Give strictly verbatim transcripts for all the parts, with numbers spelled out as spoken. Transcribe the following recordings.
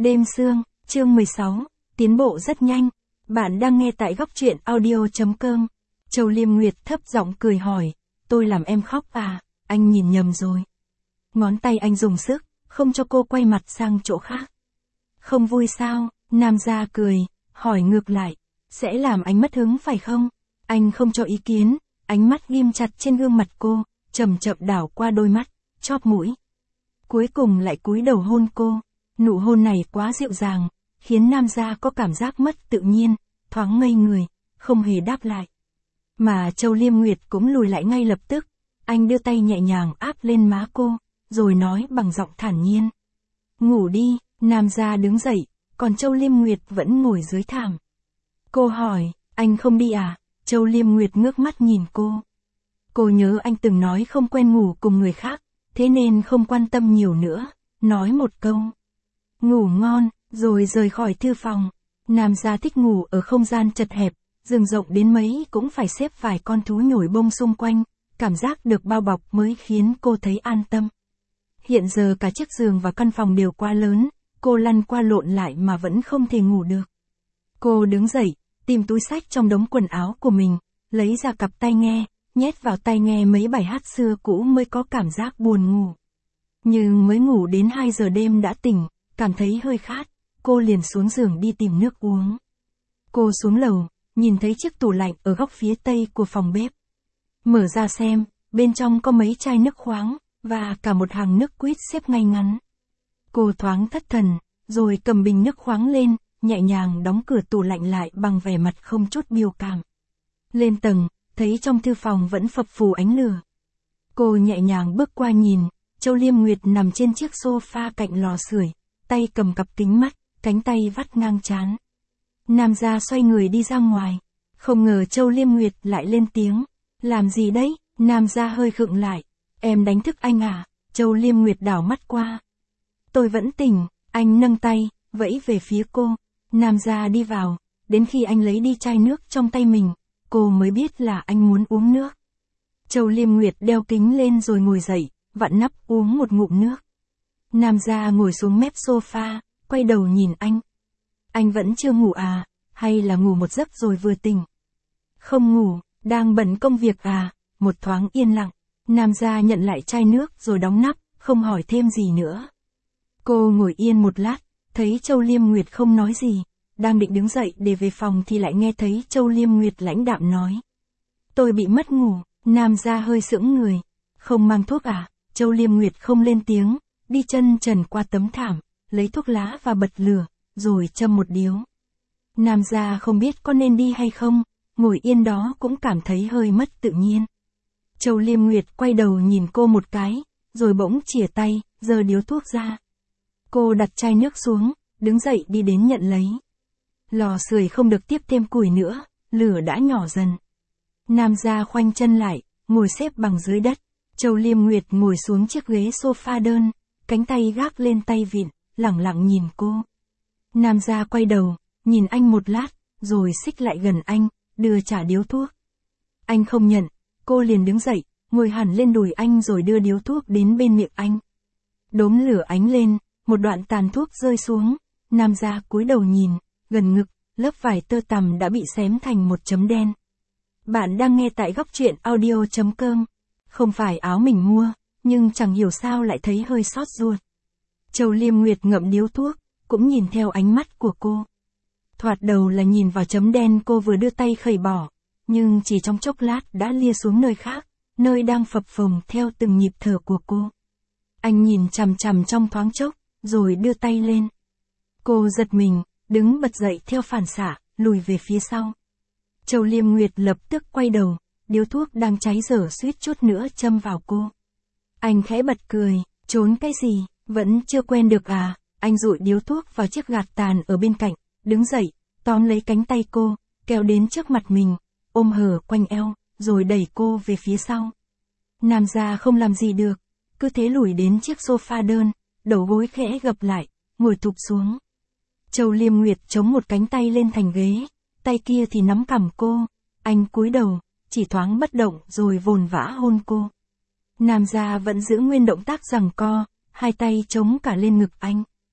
Đêm sương, chương mười sáu, tiến bộ rất nhanh. Bạn đang nghe tại góc truyện audio.com. Châu Liêm Nguyệt thấp giọng cười hỏi, tôi làm em khóc à, anh nhìn nhầm rồi. Ngón tay anh dùng sức, không cho cô quay mặt sang chỗ khác. Không vui sao, Nam gia cười, hỏi ngược lại, sẽ làm anh mất hứng phải không? Anh không cho ý kiến, ánh mắt ghim chặt trên gương mặt cô, chậm chậm đảo qua đôi mắt, chóp mũi. Cuối cùng lại cúi đầu hôn cô. Nụ hôn này quá dịu dàng, khiến Nam gia có cảm giác mất tự nhiên, thoáng ngây người, không hề đáp lại. Mà Châu Liêm Nguyệt cũng lùi lại ngay lập tức, anh đưa tay nhẹ nhàng áp lên má cô, rồi nói bằng giọng thản nhiên. Ngủ đi, Nam gia đứng dậy, còn Châu Liêm Nguyệt vẫn ngồi dưới thảm. Cô hỏi, anh không đi à? Châu Liêm Nguyệt ngước mắt nhìn cô. Cô nhớ anh từng nói không quen ngủ cùng người khác, thế nên không quan tâm nhiều nữa, nói một câu. Ngủ ngon, rồi rời khỏi thư phòng. Nam gia thích ngủ ở không gian chật hẹp, giường rộng đến mấy cũng phải xếp vài con thú nhồi bông xung quanh, cảm giác được bao bọc mới khiến cô thấy an tâm. Hiện giờ cả chiếc giường và căn phòng đều quá lớn, cô lăn qua lộn lại mà vẫn không thể ngủ được. Cô đứng dậy, tìm túi xách trong đống quần áo của mình, lấy ra cặp tai nghe, nhét vào tai nghe mấy bài hát xưa cũ mới có cảm giác buồn ngủ. Nhưng mới ngủ đến hai giờ đêm đã tỉnh, cảm thấy hơi khát, cô liền xuống giường đi tìm nước uống. Cô xuống lầu, nhìn thấy chiếc tủ lạnh ở góc phía tây của phòng bếp. Mở ra xem, bên trong có mấy chai nước khoáng, và cả một hàng nước quýt xếp ngay ngắn. Cô thoáng thất thần, rồi cầm bình nước khoáng lên, nhẹ nhàng đóng cửa tủ lạnh lại bằng vẻ mặt không chút biểu cảm. Lên tầng, thấy trong thư phòng vẫn phập phù ánh lửa. Cô nhẹ nhàng bước qua nhìn, Châu Liêm Nguyệt nằm trên chiếc sofa cạnh lò sưởi, tay cầm cặp kính mắt, cánh tay vắt ngang trán. Nam gia xoay người đi ra ngoài, không ngờ Châu Liêm Nguyệt lại lên tiếng, làm gì đấy? Nam gia hơi khựng lại, em đánh thức anh à? Châu Liêm Nguyệt đảo mắt qua. Tôi vẫn tỉnh, anh nâng tay, vẫy về phía cô. Nam gia đi vào, đến khi anh lấy đi chai nước trong tay mình, cô mới biết là anh muốn uống nước. Châu Liêm Nguyệt đeo kính lên rồi ngồi dậy, vặn nắp uống một ngụm nước. Nam gia ngồi xuống mép sofa, quay đầu nhìn anh. Anh vẫn chưa ngủ à, hay là ngủ một giấc rồi vừa tỉnh? Không ngủ, đang bận công việc à? Một thoáng yên lặng, Nam gia nhận lại chai nước rồi đóng nắp, không hỏi thêm gì nữa. Cô ngồi yên một lát, thấy Châu Liêm Nguyệt không nói gì, đang định đứng dậy để về phòng thì lại nghe thấy Châu Liêm Nguyệt lãnh đạm nói. Tôi bị mất ngủ. Nam gia hơi sững người. Không mang thuốc à? Châu Liêm Nguyệt không lên tiếng, đi chân trần qua tấm thảm, lấy thuốc lá và bật lửa, rồi châm một điếu. Nam gia không biết có nên đi hay không, ngồi yên đó cũng cảm thấy hơi mất tự nhiên. Châu Liêm Nguyệt quay đầu nhìn cô một cái, rồi bỗng chìa tay, giơ điếu thuốc ra. Cô đặt chai nước xuống, đứng dậy đi đến nhận lấy. Lò sưởi không được tiếp thêm củi nữa, lửa đã nhỏ dần. Nam gia khoanh chân lại, ngồi xếp bằng dưới đất. Châu Liêm Nguyệt ngồi xuống chiếc ghế sofa đơn, cánh tay gác lên tay vịn, lẳng lặng nhìn cô. Nam gia quay đầu, nhìn anh một lát, rồi xích lại gần anh, đưa trả điếu thuốc. Anh không nhận, cô liền đứng dậy, ngồi hẳn lên đùi anh rồi đưa điếu thuốc đến bên miệng anh. Đốm lửa ánh lên, một đoạn tàn thuốc rơi xuống, Nam gia cúi đầu nhìn, gần ngực, lớp vải tơ tằm đã bị xém thành một chấm đen. Bạn đang nghe tại góc truyện audio.com. Không phải áo mình mua, nhưng chẳng hiểu sao lại thấy hơi xót ruột. Châu Liêm Nguyệt ngậm điếu thuốc, cũng nhìn theo ánh mắt của cô. Thoạt đầu là nhìn vào chấm đen cô vừa đưa tay khẩy bỏ, nhưng chỉ trong chốc lát đã lia xuống nơi khác, nơi đang phập phồng theo từng nhịp thở của cô. Anh nhìn chằm chằm trong thoáng chốc, rồi đưa tay lên. Cô giật mình, đứng bật dậy theo phản xạ, lùi về phía sau. Châu Liêm Nguyệt lập tức quay đầu, điếu thuốc đang cháy dở suýt chút nữa châm vào cô. Anh khẽ bật cười, trốn cái gì, vẫn chưa quen được à? Anh dụi điếu thuốc vào chiếc gạt tàn ở bên cạnh, đứng dậy, tóm lấy cánh tay cô, kéo đến trước mặt mình, ôm hở quanh eo, rồi đẩy cô về phía sau. Nam gia không làm gì được, cứ thế lủi đến chiếc sofa đơn, đầu gối khẽ gập lại, ngồi thụp xuống. Châu Liêm Nguyệt chống một cánh tay lên thành ghế, tay kia thì nắm cằm cô, anh cúi đầu, chỉ thoáng bất động rồi vồn vã hôn cô. Nam gia vẫn giữ nguyên động tác giằng co, hai tay chống cả lên ngực anh.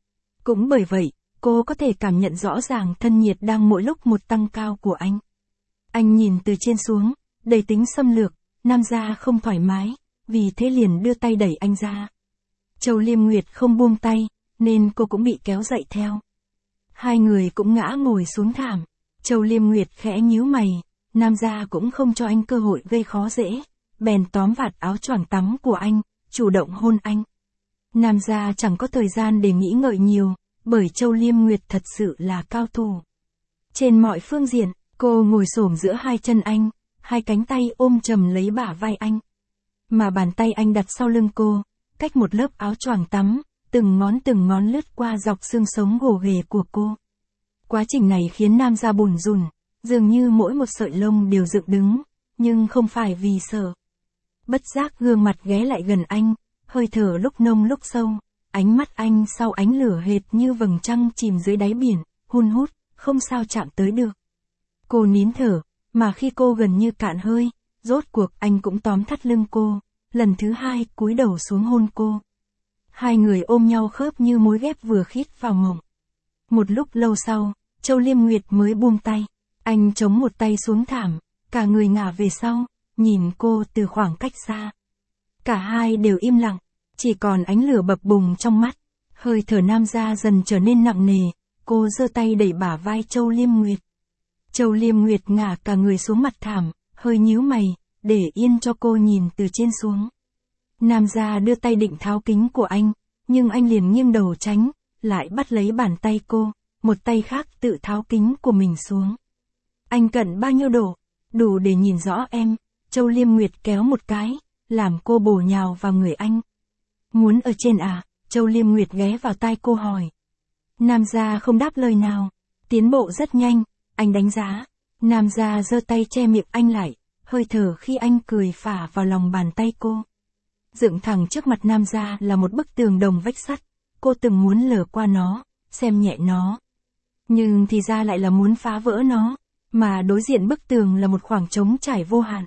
Cũng bởi vậy, cô có thể cảm nhận rõ ràng thân nhiệt đang mỗi lúc một tăng cao của anh. Anh nhìn từ trên xuống, đầy tính xâm lược, Nam Gia không thoải mái, vì thế liền đưa tay đẩy anh ra. Châu Liêm Nguyệt không buông tay, nên cô cũng bị kéo dậy theo. Hai người cũng ngã ngồi xuống thảm. Châu Liêm Nguyệt khẽ nhíu mày, Nam Gia cũng không cho anh cơ hội gây khó dễ, bèn tóm vạt áo choàng tắm của anh, chủ động hôn anh. Nam Gia chẳng có thời gian để nghĩ ngợi nhiều, bởi Châu Liêm Nguyệt thật sự là cao thủ. Trên mọi phương diện, cô ngồi xổm giữa hai chân anh, hai cánh tay ôm chầm lấy bả vai anh. Mà bàn tay anh đặt sau lưng cô, cách một lớp áo choàng tắm, từng ngón từng ngón lướt qua dọc xương sống gồ ghề của cô. Quá trình này khiến Nam Gia bủn rủn, dường như mỗi một sợi lông đều dựng đứng, nhưng không phải vì sợ. Bất giác gương mặt ghé lại gần anh, hơi thở lúc nông lúc sâu, ánh mắt anh sau ánh lửa hệt như vầng trăng chìm dưới đáy biển, hun hút, không sao chạm tới được. Cô nín thở, mà khi cô gần như cạn hơi, rốt cuộc anh cũng tóm thắt lưng cô, lần thứ hai cúi đầu xuống hôn cô. Hai người ôm nhau khớp như mối ghép vừa khít vào mộng. Một lúc lâu sau, Châu Liêm Nguyệt mới buông tay. Anh chống một tay xuống thảm, cả người ngả về sau, nhìn cô từ khoảng cách xa. Cả hai đều im lặng, chỉ còn ánh lửa bập bùng trong mắt. Hơi thở Nam Gia dần trở nên nặng nề, cô giơ tay đẩy bả vai Châu Liêm Nguyệt. Châu Liêm Nguyệt ngả cả người xuống mặt thảm, hơi nhíu mày, để yên cho cô nhìn từ trên xuống. Nam Gia đưa tay định tháo kính của anh, nhưng anh liền nghiêng đầu tránh, lại bắt lấy bàn tay cô, một tay khác tự tháo kính của mình xuống. Anh cận bao nhiêu độ? Đủ để nhìn rõ em. Châu Liêm Nguyệt kéo một cái, làm cô bổ nhào vào người anh. Muốn ở trên à? Châu Liêm Nguyệt ghé vào tai cô hỏi. Nam Gia không đáp lời nào. Tiến bộ rất nhanh, anh đánh giá. Nam Gia giơ tay che miệng anh lại, hơi thở khi anh cười phả vào lòng bàn tay cô. Dựng thẳng trước mặt Nam Gia là một bức tường đồng vách sắt. Cô từng muốn lờ qua nó, xem nhẹ nó. Nhưng thì ra lại là muốn phá vỡ nó, mà đối diện bức tường là một khoảng trống trải vô hạn.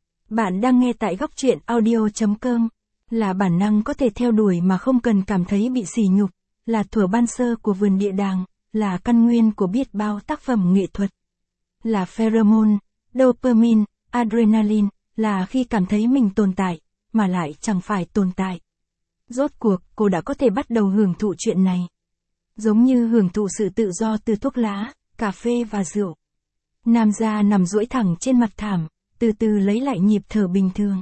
Bạn đang nghe tại góc truyện audio chấm com, là bản năng có thể theo đuổi mà không cần cảm thấy bị sỉ nhục, là thuở ban sơ của vườn địa đàng, là căn nguyên của biết bao tác phẩm nghệ thuật. Là pheromone, dopamine, adrenaline, là khi cảm thấy mình tồn tại, mà lại chẳng phải tồn tại. Rốt cuộc, cô đã có thể bắt đầu hưởng thụ chuyện này. Giống như hưởng thụ sự tự do từ thuốc lá, cà phê và rượu. Nam Gia nằm duỗi thẳng trên mặt thảm, từ từ lấy lại nhịp thở bình thường.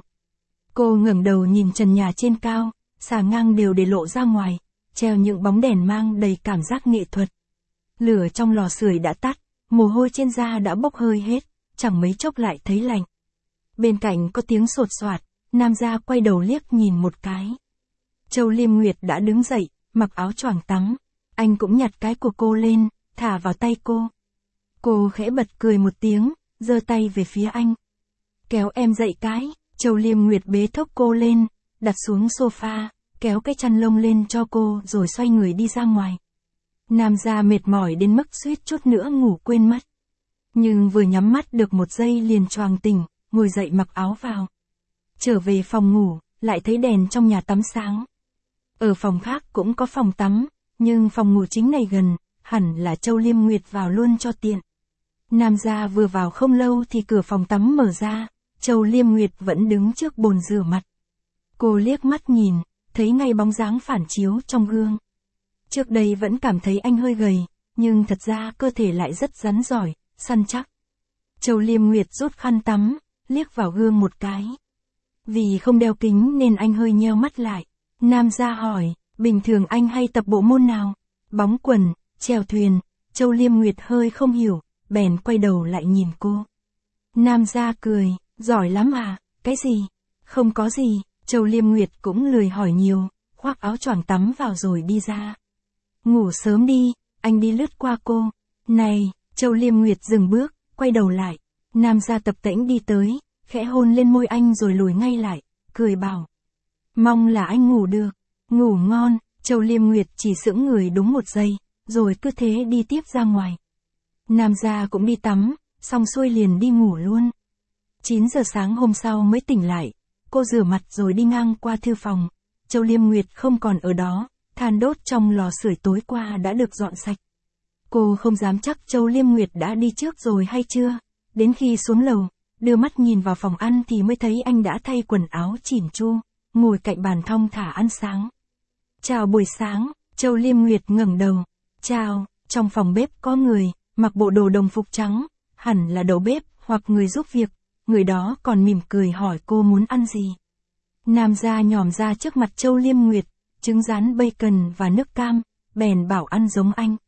Cô ngẩng đầu nhìn trần nhà trên cao, xà ngang đều để lộ ra ngoài, treo những bóng đèn mang đầy cảm giác nghệ thuật. Lửa trong lò sưởi đã tắt, mồ hôi trên da đã bốc hơi hết, chẳng mấy chốc lại thấy lạnh. Bên cạnh có tiếng sột soạt, Nam Gia quay đầu liếc nhìn một cái. Châu Liêm Nguyệt đã đứng dậy, mặc áo choàng tắm. Anh cũng nhặt cái của cô lên, thả vào tay cô. Cô khẽ bật cười một tiếng, giơ tay về phía anh. Kéo em dậy cái. Châu Liêm Nguyệt bế thốc cô lên, đặt xuống sofa, kéo cái chăn lông lên cho cô rồi xoay người đi ra ngoài. Nam Gia mệt mỏi đến mức suýt chút nữa ngủ quên mất. Nhưng vừa nhắm mắt được một giây liền choàng tỉnh, ngồi dậy mặc áo vào. Trở về phòng ngủ, lại thấy đèn trong nhà tắm sáng. Ở phòng khác cũng có phòng tắm, nhưng phòng ngủ chính này gần, hẳn là Châu Liêm Nguyệt vào luôn cho tiện. Nam Gia vừa vào không lâu thì cửa phòng tắm mở ra, Châu Liêm Nguyệt vẫn đứng trước bồn rửa mặt. Cô liếc mắt nhìn, thấy ngay bóng dáng phản chiếu trong gương. Trước đây vẫn cảm thấy anh hơi gầy, nhưng thật ra cơ thể lại rất rắn giỏi, săn chắc. Châu Liêm Nguyệt rút khăn tắm, liếc vào gương một cái. Vì không đeo kính nên anh hơi nheo mắt lại. Nam Gia hỏi, bình thường anh hay tập bộ môn nào? Bóng quần, chèo thuyền. Châu Liêm Nguyệt hơi không hiểu, bèn quay đầu lại nhìn cô. Nam Gia cười, giỏi lắm à, cái gì? Không có gì. Châu Liêm Nguyệt cũng lười hỏi nhiều, khoác áo choàng tắm vào rồi đi ra. Ngủ sớm đi, anh đi lướt qua cô. Này, Châu Liêm Nguyệt dừng bước, quay đầu lại. Nam Gia tập tễnh đi tới, khẽ hôn lên môi anh rồi lùi ngay lại, cười bảo. Mong là anh ngủ được. Ngủ ngon. Châu Liêm Nguyệt chỉ sững người đúng một giây, rồi cứ thế đi tiếp ra ngoài. Nam Gia cũng đi tắm, xong xuôi liền đi ngủ luôn. chín giờ sáng hôm sau mới tỉnh lại, cô rửa mặt rồi đi ngang qua thư phòng. Châu Liêm Nguyệt không còn ở đó, Than đốt trong lò sưởi tối qua đã được dọn sạch. Cô không dám chắc Châu Liêm Nguyệt đã đi trước rồi hay chưa. Đến khi xuống lầu, đưa mắt nhìn vào phòng ăn thì mới thấy anh đã thay quần áo chỉn chu, ngồi cạnh bàn thong thả ăn sáng. Chào buổi sáng, Châu Liêm Nguyệt ngẩng đầu. Chào, trong phòng bếp có người, mặc bộ đồ đồng phục trắng, hẳn là đầu bếp hoặc người giúp việc. Người đó còn mỉm cười hỏi cô muốn ăn gì. Nam gia nhòm ra trước mặt Châu Liêm Nguyệt, trứng rán bacon và nước cam, bèn bảo ăn giống anh.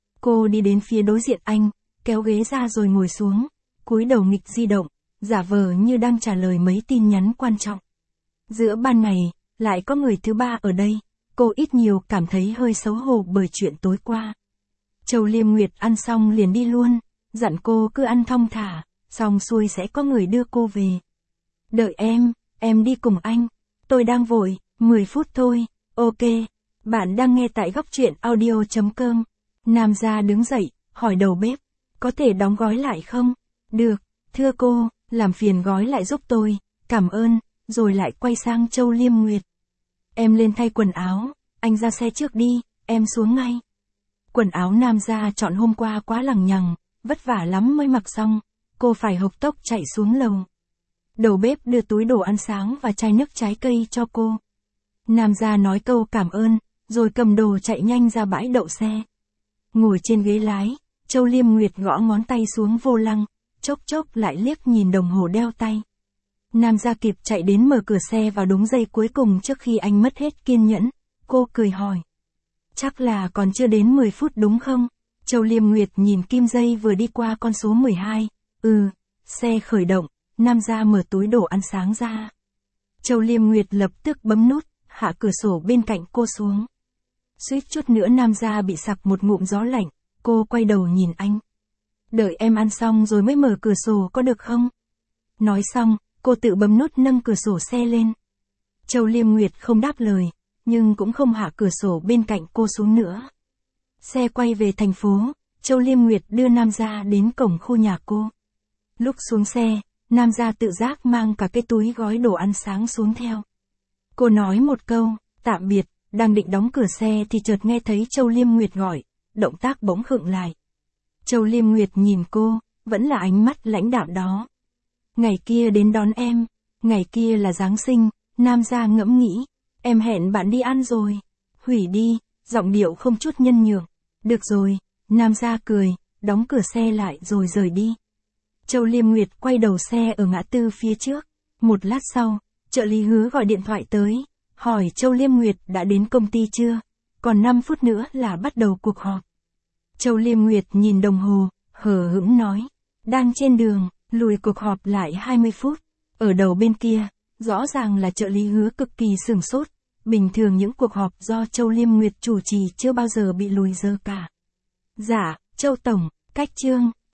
Cô đi đến phía đối diện anh, kéo ghế ra rồi ngồi xuống, cúi đầu nghịch di động, giả vờ như đang trả lời mấy tin nhắn quan trọng. Giữa ban ngày, lại có người thứ ba ở đây, cô ít nhiều cảm thấy hơi xấu hổ bởi chuyện tối qua. Châu Liêm Nguyệt ăn xong liền đi luôn, dặn cô cứ ăn thong thả, xong xuôi sẽ có người đưa cô về. Đợi em, em đi cùng anh. Tôi đang vội, mười phút thôi, ok. Bạn đang nghe tại góc truyện audio chấm com. Nam gia đứng dậy, hỏi đầu bếp, có thể đóng gói lại không? Được, thưa cô, làm phiền gói lại giúp tôi, cảm ơn, rồi lại quay sang Châu Liêm Nguyệt. Em lên thay quần áo, anh ra xe trước đi, em xuống ngay. Quần áo nam gia chọn hôm qua quá lằng nhằng, vất vả lắm mới mặc xong, cô phải hộc tốc chạy xuống lầu. Đầu bếp đưa túi đồ ăn sáng và chai nước trái cây cho cô. Nam gia nói câu cảm ơn, rồi cầm đồ chạy nhanh ra bãi đậu xe. Ngồi trên ghế lái, Châu Liêm Nguyệt gõ ngón tay xuống vô lăng, chốc chốc lại liếc nhìn đồng hồ đeo tay. Nam gia kịp chạy đến mở cửa xe vào đúng giây cuối cùng trước khi anh mất hết kiên nhẫn. Cô cười hỏi. Chắc là còn chưa đến mười phút đúng không? Châu Liêm Nguyệt nhìn kim dây vừa đi qua con số mười hai. Ừ, xe khởi động, Nam gia mở túi đồ ăn sáng ra. Châu Liêm Nguyệt lập tức bấm nút, hạ cửa sổ bên cạnh cô xuống. Suýt chút nữa Nam gia bị sặc một ngụm gió lạnh, cô quay đầu nhìn anh. Đợi em ăn xong rồi mới mở cửa sổ có được không? Nói xong, cô tự bấm nút nâng cửa sổ xe lên. Châu Liêm Nguyệt không đáp lời, nhưng cũng không hạ cửa sổ bên cạnh cô xuống nữa. Xe quay về thành phố, Châu Liêm Nguyệt đưa Nam gia đến cổng khu nhà cô. Lúc xuống xe, Nam gia tự giác mang cả cái túi gói đồ ăn sáng xuống theo. Cô nói một câu, tạm biệt, đang định đóng cửa xe thì chợt nghe thấy Châu Liêm Nguyệt gọi, động tác bỗng khựng lại. Châu Liêm Nguyệt nhìn cô, vẫn là ánh mắt lãnh đạm đó. Ngày kia đến đón em, ngày kia là Giáng sinh, Nam gia ngẫm nghĩ, em hẹn bạn đi ăn rồi. Hủy đi, giọng điệu không chút nhân nhượng. Được rồi, Nam gia cười, đóng cửa xe lại rồi rời đi. Châu Liêm Nguyệt quay đầu xe ở ngã tư phía trước. Một lát sau, trợ lý Hứa gọi điện thoại tới, hỏi Châu Liêm Nguyệt đã đến công ty chưa? Còn năm phút nữa là bắt đầu cuộc họp. Châu Liêm Nguyệt nhìn đồng hồ, hờ hững nói, đang trên đường, lùi cuộc họp lại hai mươi phút. Ở đầu bên kia, rõ ràng là trợ lý Hứa cực kỳ sửng sốt. Bình thường những cuộc họp do Châu Liêm Nguyệt chủ trì chưa bao giờ bị lùi giờ cả. Dạ, Châu Tổng, cách chương.